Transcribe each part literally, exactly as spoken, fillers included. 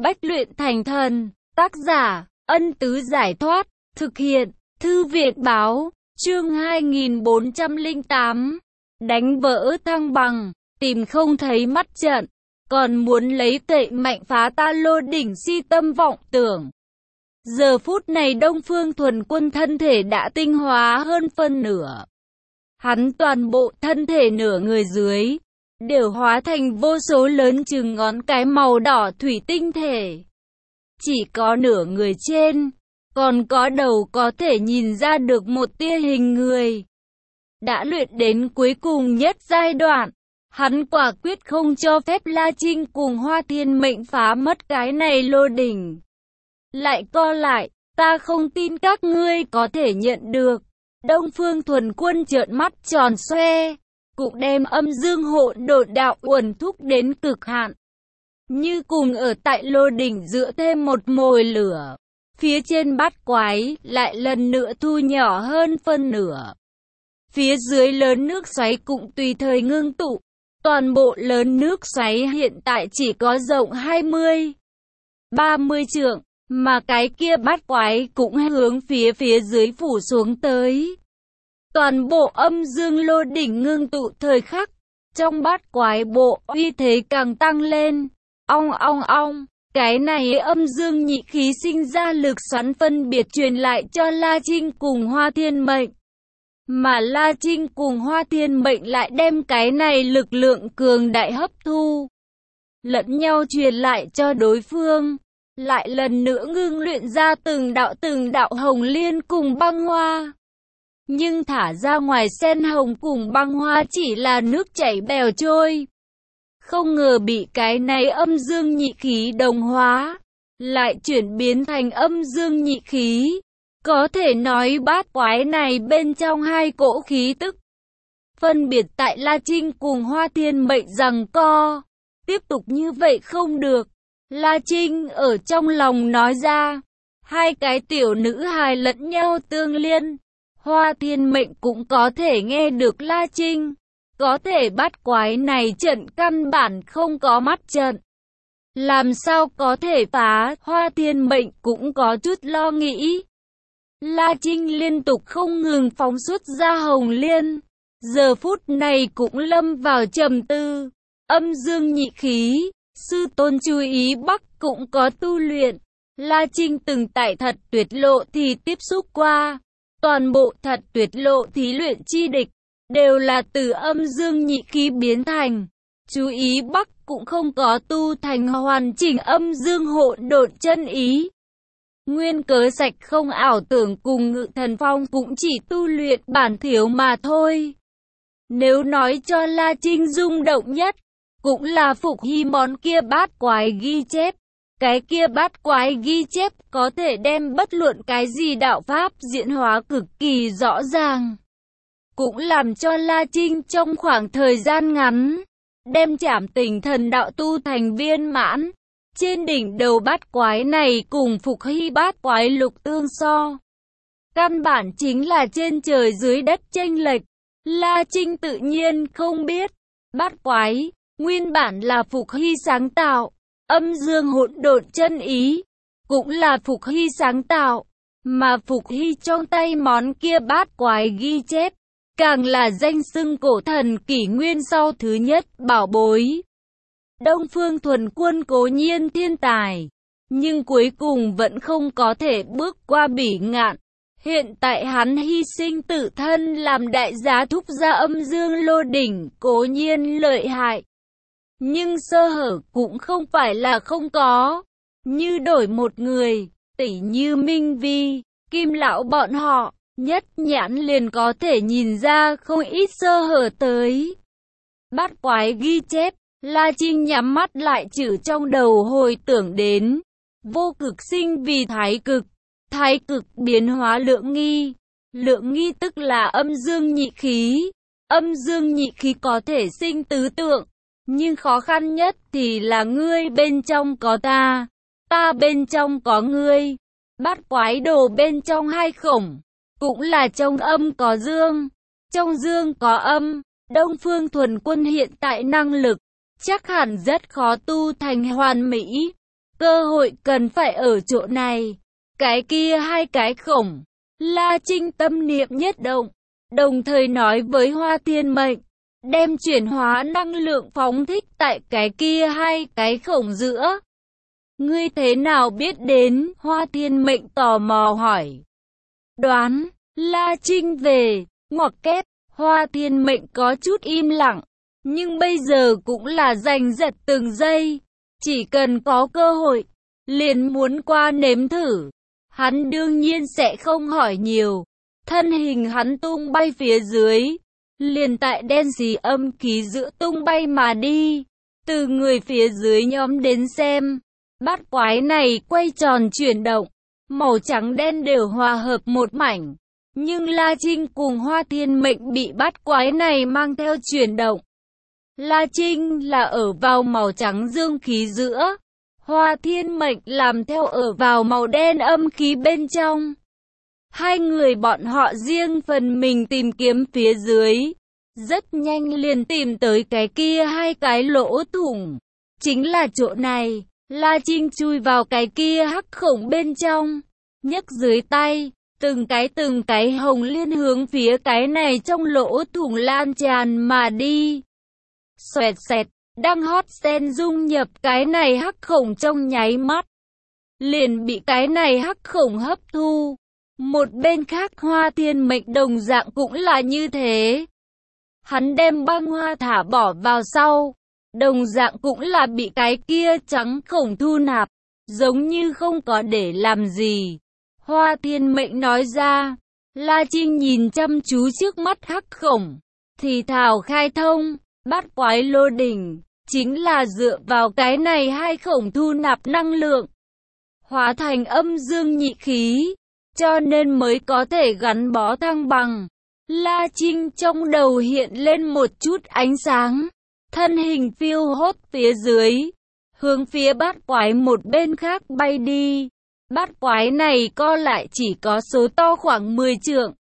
Bách luyện thành thần. Tác giả, Ân Tứ Giải Thoát. Thực hiện, Thư viện Báo. Chương hai nghìn bốn trăm lẻ tám. Đánh vỡ thăng bằng. Tìm không thấy mắt trận. Còn muốn lấy tệ mạnh phá ta Lô Đỉnh si tâm vọng tưởng. Giờ phút này Đông Phương Thuần Quân thân thể đã tinh hóa hơn phân nửa. Hắn toàn bộ thân thể nửa người dưới đều hóa thành vô số lớn chừng ngón cái màu đỏ thủy tinh thể. Chỉ có nửa người trên, còn có đầu có thể nhìn ra được một tia hình người. Đã luyện đến cuối cùng nhất giai đoạn, hắn quả quyết không cho phép La Trinh cùng Hoa Thiên Mệnh phá mất cái này Lô Đỉnh. Lại co lại, ta không tin các ngươi có thể nhận được. Đông Phương Thuần Quân trợn mắt tròn xoe, cũng đem âm dương hỗn độn đạo uẩn thúc đến cực hạn. Như cùng ở tại Lô Đỉnh dựa thêm một mồi lửa, phía trên bát quái lại lần nữa thu nhỏ hơn phân nửa. Phía dưới lớn nước xoáy cũng tùy thời ngưng tụ. Toàn bộ lớn nước xoáy hiện tại chỉ có rộng hai mươi, ba mươi trượng, mà cái kia bát quái cũng hướng phía phía dưới phủ xuống tới. Toàn bộ âm dương Lô Đỉnh ngưng tụ thời khắc, trong bát quái bộ uy thế càng tăng lên. Ong ong ong, cái này âm dương nhị khí sinh ra lực xoắn phân biệt truyền lại cho La Trinh cùng Hoa Thiên Mệnh. Mà La Trinh cùng Hoa Thiên Mệnh lại đem cái này lực lượng cường đại hấp thu, lẫn nhau truyền lại cho đối phương. Lại lần nữa ngưng luyện ra từng đạo từng đạo hồng liên cùng băng hoa. Nhưng thả ra ngoài sen hồng cùng băng hoa chỉ là nước chảy bèo trôi. Không ngờ bị cái này âm dương nhị khí đồng hóa, lại chuyển biến thành âm dương nhị khí. Có thể nói bát quái này bên trong hai cỗ khí tức, phân biệt tại La Trinh cùng Hoa Thiên Mệnh giằng co. Tiếp tục như vậy không được. La Trinh ở trong lòng nói ra. Hai cái tiểu nữ hài lẫn nhau tương liên. Hoa Thiên Mệnh cũng có thể nghe được La Trinh. Có thể bắt quái này trận căn bản không có mắt trận. Làm sao có thể phá? Hoa Thiên Mệnh cũng có chút lo nghĩ. La Trinh liên tục không ngừng phóng xuất ra hồng liên. Giờ phút này cũng lâm vào trầm tư. Âm dương nhị khí, sư tôn chú ý Bắc cũng có tu luyện. La Trinh từng tại thật tuyệt lộ thì tiếp xúc qua. Toàn bộ thật tuyệt lộ thí luyện chi địch đều là từ âm dương nhị khí biến thành. Chú ý Bắc cũng không có tu thành hoàn chỉnh âm dương hỗn độn chân ý. Nguyên cớ sạch không ảo tưởng cùng Ngự Thần Phong cũng chỉ tu luyện bản thiếu mà thôi. Nếu nói cho La Trinh rung động nhất, cũng là Phục Hy món kia bát quái ghi chép. Cái kia bát quái ghi chép có thể đem bất luận cái gì đạo pháp diễn hóa cực kỳ rõ ràng. Cũng làm cho La Trinh trong khoảng thời gian ngắn, đem Trảm Tình Thần đạo tu thành viên mãn. Trên đỉnh đầu bát quái này cùng Phục Hy bát quái lục tương so. Căn bản chính là trên trời dưới đất chênh lệch. La Trinh tự nhiên không biết. Bát quái, nguyên bản là Phục Hy sáng tạo. Âm dương hỗn độn chân ý, cũng là Phục Hy sáng tạo. Mà Phục Hy trong tay món kia bát quái ghi chép, càng là danh xưng cổ thần kỷ nguyên sau thứ nhất bảo bối. Đông Phương Thuần Quân cố nhiên thiên tài, nhưng cuối cùng vẫn không có thể bước qua bỉ ngạn. Hiện tại hắn hy sinh tự thân làm đại giá thúc ra âm dương Lô Đỉnh, cố nhiên lợi hại. Nhưng sơ hở cũng không phải là không có. Như đổi một người, tỉ như Minh Vi, Kim Lão bọn họ, nhất nhãn liền có thể nhìn ra không ít sơ hở tới. Bát quái ghi chép, La Trinh nhắm mắt lại chữ trong đầu hồi tưởng đến. Vô cực sinh vì thái cực, thái cực biến hóa lượng nghi. Lượng nghi tức là âm dương nhị khí. Âm dương nhị khí có thể sinh tứ tượng. Nhưng khó khăn nhất thì là ngươi bên trong có ta, ta bên trong có ngươi. Bát quái đồ bên trong hai khổng, cũng là trong âm có dương, trong dương có âm. Đông Phương Thuần Quân hiện tại năng lực, chắc hẳn rất khó tu thành hoàn mỹ. Cơ hội cần phải ở chỗ này. Cái kia hai cái khổng. La Trinh tâm niệm nhất động, đồng thời nói với Hoa Thiên Mệnh, đem chuyển hóa năng lượng phóng thích tại cái kia hai cái khổng giữa. Ngươi thế nào biết đến? Hoa Thiên Mệnh tò mò hỏi. Đoán. La Trinh về, ngoặc kép. Hoa Thiên Mệnh có chút im lặng, nhưng bây giờ cũng là giành giật từng giây. Chỉ cần có cơ hội, liền muốn qua nếm thử. Hắn đương nhiên sẽ không hỏi nhiều. Thân hình hắn tung bay phía dưới, liền tại đen xì âm khí giữa tung bay mà đi. Từ người phía dưới nhóm đến xem, bát quái này quay tròn chuyển động, màu trắng đen đều hòa hợp một mảnh. Nhưng La Trinh cùng Hoa Thiên Mệnh bị bát quái này mang theo chuyển động. La Trinh là ở vào màu trắng dương khí giữa, Hoa Thiên Mệnh làm theo ở vào màu đen âm khí bên trong. Hai người bọn họ riêng phần mình tìm kiếm phía dưới, rất nhanh liền tìm tới cái kia hai cái lỗ thủng. Chính là chỗ này, La Trinh chui vào cái kia hắc khổng bên trong, nhấc dưới tay, từng cái từng cái hồng liên hướng phía cái này trong lỗ thủng lan tràn mà đi. Xoẹt xẹt, đang hót sen dung nhập cái này hắc khổng trong nháy mắt, liền bị cái này hắc khổng hấp thu. Một bên khác Hoa Thiên Mệnh đồng dạng cũng là như thế. Hắn đem băng hoa thả bỏ vào sau, đồng dạng cũng là bị cái kia trắng khổng thu nạp, giống như không có để làm gì. Hoa Thiên Mệnh nói ra. La Trinh nhìn chăm chú trước mắt hắc khổng, thì thào khai thông, bát quái lô đỉnh, chính là dựa vào cái này hai khổng thu nạp năng lượng, hóa thành âm dương nhị khí, cho nên mới có thể gắn bó thăng bằng. La Trinh trong đầu hiện lên một chút ánh sáng, thân hình phiêu hốt phía dưới, hướng phía bát quái một bên khác bay đi. Bát quái này co lại chỉ có số to khoảng mười trượng.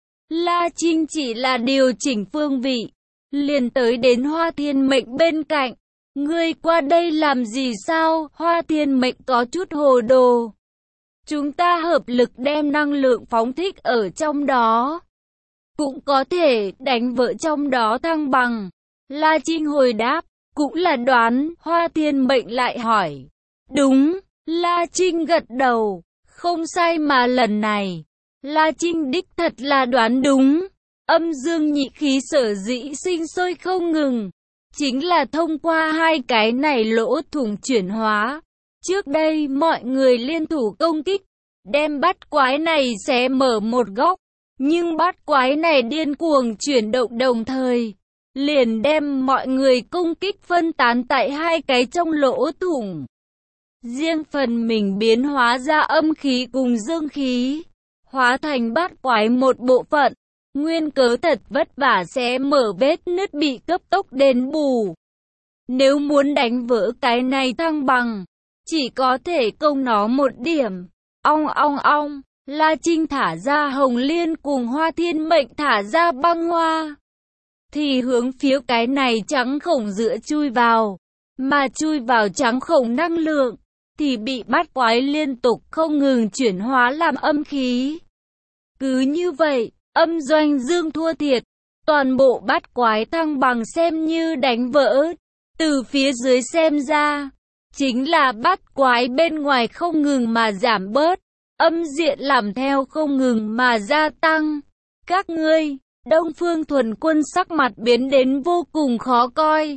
La Trinh chỉ là điều chỉnh phương vị, liền tới đến Hoa Thiên Mệnh bên cạnh. Ngươi qua đây làm gì sao? Hoa Thiên Mệnh có chút hồ đồ. Chúng ta hợp lực đem năng lượng phóng thích ở trong đó, cũng có thể đánh vỡ trong đó thăng bằng. La Trinh hồi đáp, cũng là đoán. Hoa Thiên Mệnh lại hỏi. Đúng. La Trinh gật đầu, không sai mà lần này, La Trinh đích thật là đoán đúng. Âm dương nhị khí sở dĩ sinh sôi không ngừng, chính là thông qua hai cái này lỗ thủng chuyển hóa. Trước đây mọi người liên thủ công kích, đem bát quái này xé mở một góc, nhưng bát quái này điên cuồng chuyển động đồng thời, liền đem mọi người công kích phân tán tại hai cái trong lỗ thủng. Riêng phần mình biến hóa ra âm khí cùng dương khí, hóa thành bát quái một bộ phận. Nguyên cớ thật vất vả sẽ mở vết nứt bị cấp tốc đền bù. Nếu muốn đánh vỡ cái này thăng bằng, chỉ có thể công nó một điểm. Ong ong ong, La Trinh thả ra hồng liên cùng Hoa Thiên Mệnh thả ra băng hoa, thì hướng phía cái này trắng khổng giữa chui vào, mà chui vào trắng khổng năng lượng, thì bị bát quái liên tục không ngừng chuyển hóa làm âm khí. Cứ như vậy, âm doanh dương thua thiệt, toàn bộ bát quái thăng bằng xem như đánh vỡ. Từ phía dưới xem ra, chính là bát quái bên ngoài không ngừng mà giảm bớt, âm diện làm theo không ngừng mà gia tăng. Các ngươi, Đông Phương Thuần Quân sắc mặt biến đến vô cùng khó coi.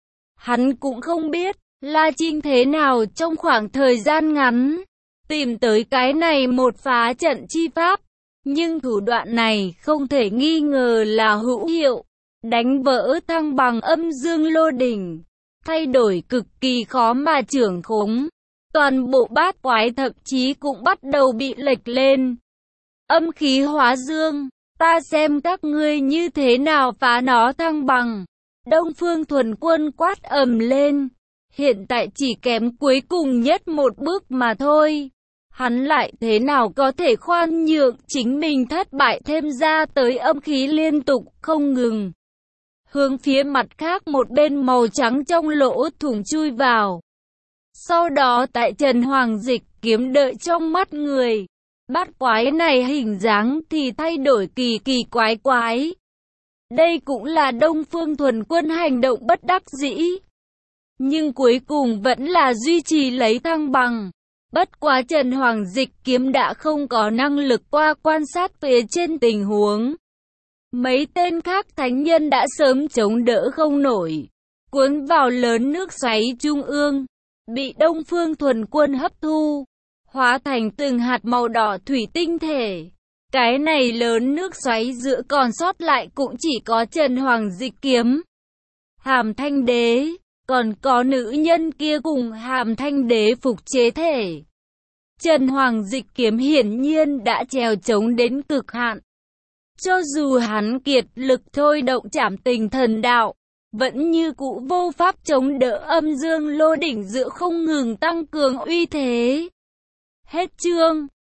Hắn cũng không biết La Trinh thế nào trong khoảng thời gian ngắn tìm tới cái này một phá trận chi pháp, nhưng thủ đoạn này không thể nghi ngờ là hữu hiệu, đánh vỡ thăng bằng âm dương lô đỉnh, thay đổi cực kỳ khó mà trưởng khống. Toàn bộ bát quái thậm chí cũng bắt đầu bị lệch lên. Âm khí hóa dương, ta xem các ngươi như thế nào phá nó thăng bằng. Đông Phương Thuần Quân quát ầm lên. Hiện tại chỉ kém cuối cùng nhất một bước mà thôi. Hắn lại thế nào có thể khoan nhượng chính mình thất bại, thêm ra tới âm khí liên tục không ngừng hướng phía mặt khác một bên màu trắng trong lỗ thủng chui vào. Sau đó tại Trần Hoàng Dịch kiếm đợi trong mắt người. Bát quái này hình dáng thì thay đổi kỳ kỳ quái quái. Đây cũng là Đông Phương Thuần Quân hành động bất đắc dĩ. Nhưng cuối cùng vẫn là duy trì lấy thăng bằng. Bất quá Trần Hoàng Dịch kiếm đã không có năng lực qua quan sát phía trên tình huống. Mấy tên khác thánh nhân đã sớm chống đỡ không nổi, cuốn vào lớn nước xoáy trung ương, bị Đông Phương Thuần Quân hấp thu, hóa thành từng hạt màu đỏ thủy tinh thể. Cái này lớn nước xoáy giữa còn sót lại cũng chỉ có Trần Hoàng Dịch kiếm, Hàm Thanh Đế, còn có nữ nhân kia cùng Hàm Thanh Đế phục chế thể. Trần Hoàng Dịch kiếm hiển nhiên đã trèo chống đến cực hạn. Cho dù hắn kiệt lực thôi động trảm tình thần đạo, vẫn như cũ vô pháp chống đỡ âm dương lô đỉnh giữa không ngừng tăng cường uy thế. Hết chương.